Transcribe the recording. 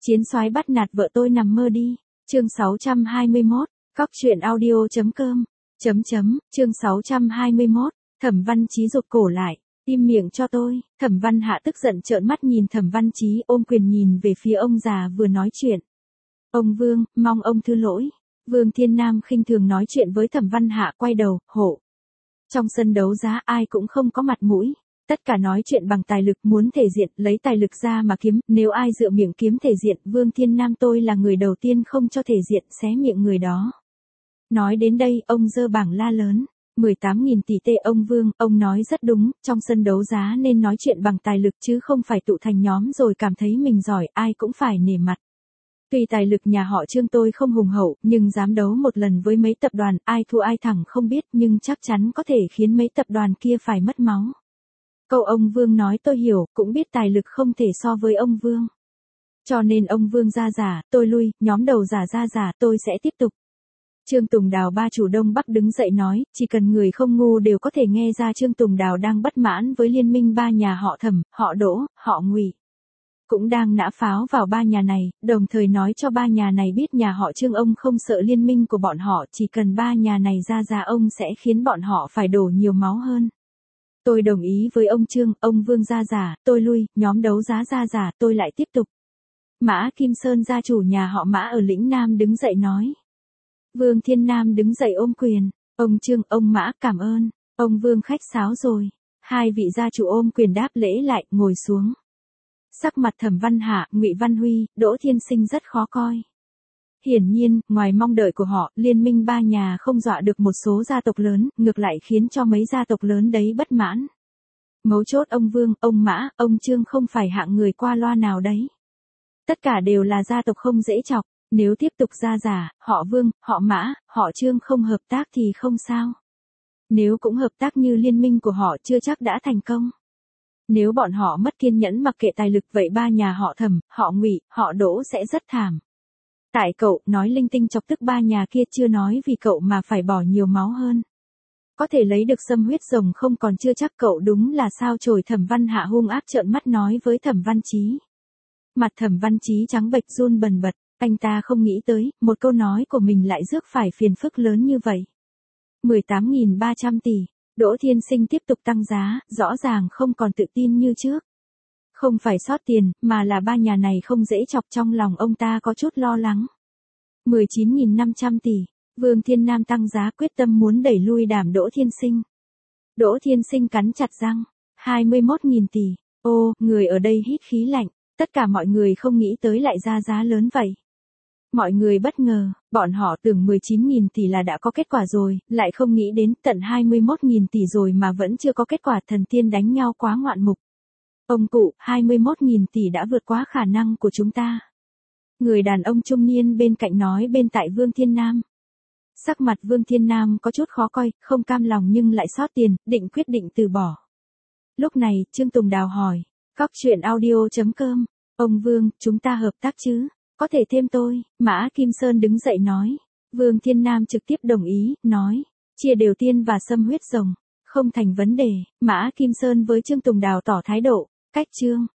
Chiến soái bắt nạt vợ tôi nằm mơ đi. Chương 621, Cóc truyện audio.com. Chương 621, Thẩm Văn Chí rụt cổ lại, im miệng cho tôi. Thẩm Văn Hạ tức giận trợn mắt nhìn Thẩm Văn Chí, ôm quyền nhìn về phía ông già vừa nói chuyện. Ông Vương, mong ông thứ lỗi. Vương Thiên Nam khinh thường nói chuyện với Thẩm Văn Hạ, quay đầu, hộ. Trong sân đấu giá ai cũng không có mặt mũi. Tất cả nói chuyện bằng tài lực, muốn thể diện, lấy tài lực ra mà kiếm, nếu ai dựa miệng kiếm thể diện, Vương Thiên Nam tôi là người đầu tiên không cho thể diện, xé miệng người đó. Nói đến đây, ông giơ bảng la lớn. 18.000 tỷ tệ. Ông Vương, ông nói rất đúng, trong sân đấu giá nên nói chuyện bằng tài lực chứ không phải tụ thành nhóm rồi cảm thấy mình giỏi, ai cũng phải nể mặt. Tuy tài lực nhà họ Trương tôi không hùng hậu, nhưng dám đấu một lần với mấy tập đoàn, ai thua ai thắng không biết, nhưng chắc chắn có thể khiến mấy tập đoàn kia phải mất máu. Câu ông Vương nói tôi hiểu, cũng biết tài lực không thể so với ông Vương. Cho nên ông Vương ra giả, tôi lui, nhóm đầu giả ra giả, tôi sẽ tiếp tục. Trương Tùng Đào ba chủ Đông Bắc đứng dậy nói, chỉ cần người không ngu đều có thể nghe ra Trương Tùng Đào đang bất mãn với liên minh ba nhà họ Thẩm, họ Đỗ, họ Ngụy. Cũng đang nã pháo vào ba nhà này, đồng thời nói cho ba nhà này biết nhà họ Trương ông không sợ liên minh của bọn họ, chỉ cần ba nhà này ra giả ông sẽ khiến bọn họ phải đổ nhiều máu hơn. Tôi đồng ý với ông Trương, ông Vương ra giả, tôi lui, nhóm đấu giá ra giả, tôi lại tiếp tục. Mã Kim Sơn gia chủ nhà họ Mã ở lĩnh Nam đứng dậy nói. Vương Thiên Nam đứng dậy ôm quyền, ông Trương, ông Mã cảm ơn, ông Vương khách sáo rồi. Hai vị gia chủ ôm quyền đáp lễ lại, ngồi xuống. Sắc mặt Thẩm Văn Hạ, Ngụy Văn Huy, Đỗ Thiên Sinh rất khó coi. Hiển nhiên, ngoài mong đợi của họ, liên minh ba nhà không dọa được một số gia tộc lớn, ngược lại khiến cho mấy gia tộc lớn đấy bất mãn. Mấu chốt ông Vương, ông Mã, ông Trương không phải hạng người qua loa nào đấy. Tất cả đều là gia tộc không dễ chọc, nếu tiếp tục ra giả, họ Vương, họ Mã, họ Trương không hợp tác thì không sao. Nếu cũng hợp tác như liên minh của họ chưa chắc đã thành công. Nếu bọn họ mất kiên nhẫn mặc kệ tài lực vậy ba nhà họ Thẩm, họ Ngụy, họ Đỗ sẽ rất thảm. Tại cậu nói linh tinh chọc tức ba nhà kia chưa nói vì cậu mà phải bỏ nhiều máu hơn. Có thể lấy được xâm huyết rồng không còn chưa chắc cậu đúng là sao chổi. Thẩm Văn Hạ hung ác trợn mắt nói với Thẩm Văn Chí. Mặt Thẩm Văn Chí trắng bệch run bần bật, anh ta không nghĩ tới, một câu nói của mình lại rước phải phiền phức lớn như vậy. 18.300 tỷ, Đỗ Thiên Sinh tiếp tục tăng giá, rõ ràng không còn tự tin như trước. Không phải sót tiền, mà là ba nhà này không dễ chọc, trong lòng ông ta có chút lo lắng. 19.500 tỷ, Vương Thiên Nam tăng giá quyết tâm muốn đẩy lui đàm Đỗ Thiên Sinh. Đỗ Thiên Sinh cắn chặt răng, 21.000 tỷ, ô, người ở đây hít khí lạnh, tất cả mọi người không nghĩ tới lại ra giá lớn vậy. Mọi người bất ngờ, bọn họ tưởng 19.000 tỷ là đã có kết quả rồi, lại không nghĩ đến tận 21.000 tỷ rồi mà vẫn chưa có kết quả, thần tiên đánh nhau quá ngoạn mục. Ông cụ, 21.000 tỷ đã vượt quá khả năng của chúng ta. Người đàn ông trung niên bên cạnh nói bên tại Vương Thiên Nam. Sắc mặt Vương Thiên Nam có chút khó coi, không cam lòng nhưng lại sót tiền, định quyết định từ bỏ. Lúc này, Trương Tùng Đào hỏi, Cóc truyện audio.com, ông Vương, chúng ta hợp tác chứ? Có thể thêm tôi. Mã Kim Sơn đứng dậy nói. Vương Thiên Nam trực tiếp đồng ý, nói, chia đều tiên và xâm huyết rồng. Không thành vấn đề. Mã Kim Sơn với Trương Tùng Đào tỏ thái độ. Cách Trương